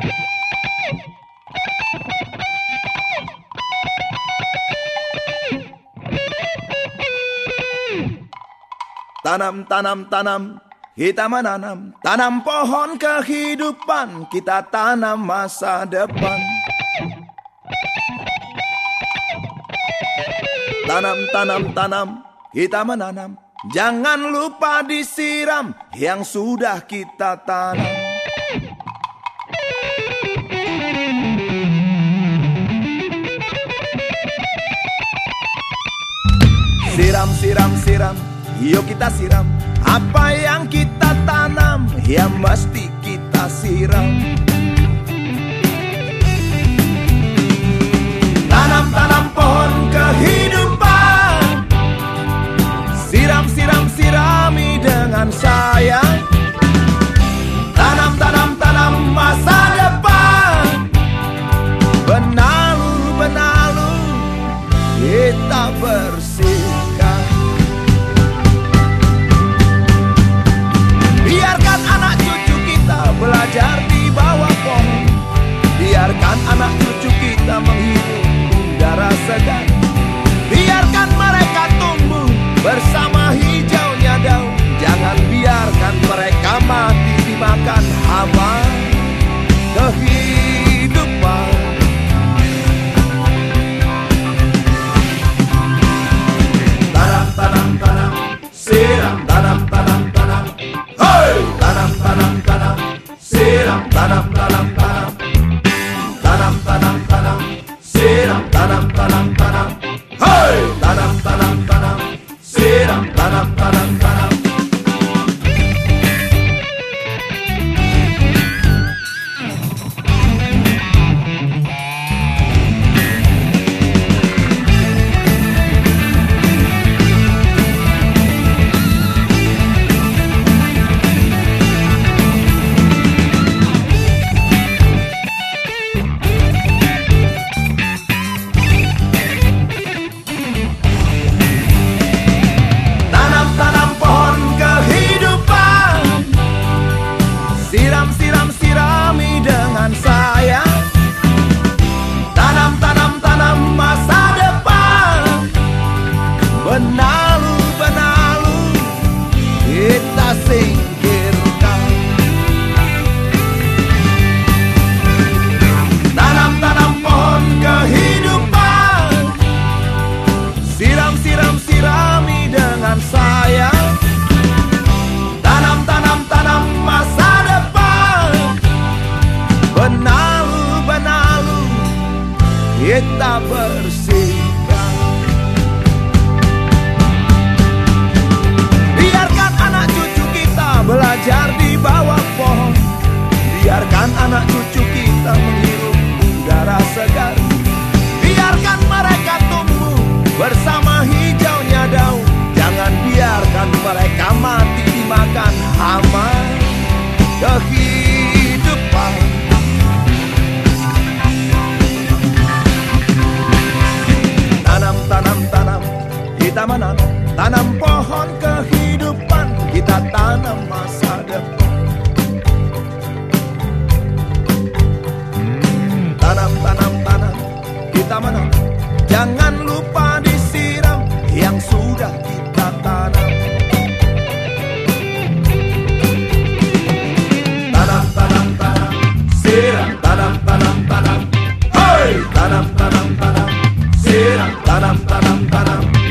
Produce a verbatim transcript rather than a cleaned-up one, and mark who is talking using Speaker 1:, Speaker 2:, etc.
Speaker 1: Tanam, tanam, tanam, kita menanam. Tanam pohon kehidupan, kita tanam masa depan. Tanam, tanam, tanam, kita menanam. Jangan lupa disiram yang sudah kita tanam. Siram, siram, siram, yuk kita siram. Apa yang kita tanam, ya mesti kita siram. Tanam-tanam pohon kehidupan, siram, siram, sirami dengan sayang. Tanam-tanam, tanam masa depan. Benalu, benalu, kita bersihkan. Biarkan anak cucu kita belajar di bawah pohon. Biarkan anak cucu kita menghirup udara segar. Biarkan mereka tumbuh bersama hijaunya daun. Jangan biarkan mereka mati dimakan hama kehidupan. Tanam, tanam, tanam, siram, tanam, tanam, tanam. Hey! Tanam, tanam, tanam, siram, tanam, tanam, tanam. Tanam, tanam, tanam, siram, tanam, tanam, tanam. Hey! Tanam, tanam, tanam, siram, tanam, tanam, tanam. Siram, siram, sirami dengan sayang. Tanam, tanam, tanam masa depan. Benalu, benalu, kita singkirkan. Tanam, tanam pohon kehidupan. Siram, siram, sirami dengan sayang. Tanam, tanam, tanam masa depan. Benalu, benalu, kita bersihkan. Biarkan anak cucu kita belajar di bawah pohon. Biarkan anak cucu kita menghirup udara segar. Biarkan mereka tumbuh bersama hijaunya daun. Jangan biarkan mereka mati dimakan hama kehidupan. Tanam, tanam, tanam, kita menanam. Tanam pohon kehidupan, kita tanam masa depan. Tanam, tanam, tanam, kita menanam. Jangan lupa disiram yang sudah kita tanam. Tanam, tanam, tanam, siram, tanam, tanam, tanam. Hey! Tanam, tanam, tanam, siram, tanam, tanam, tanam.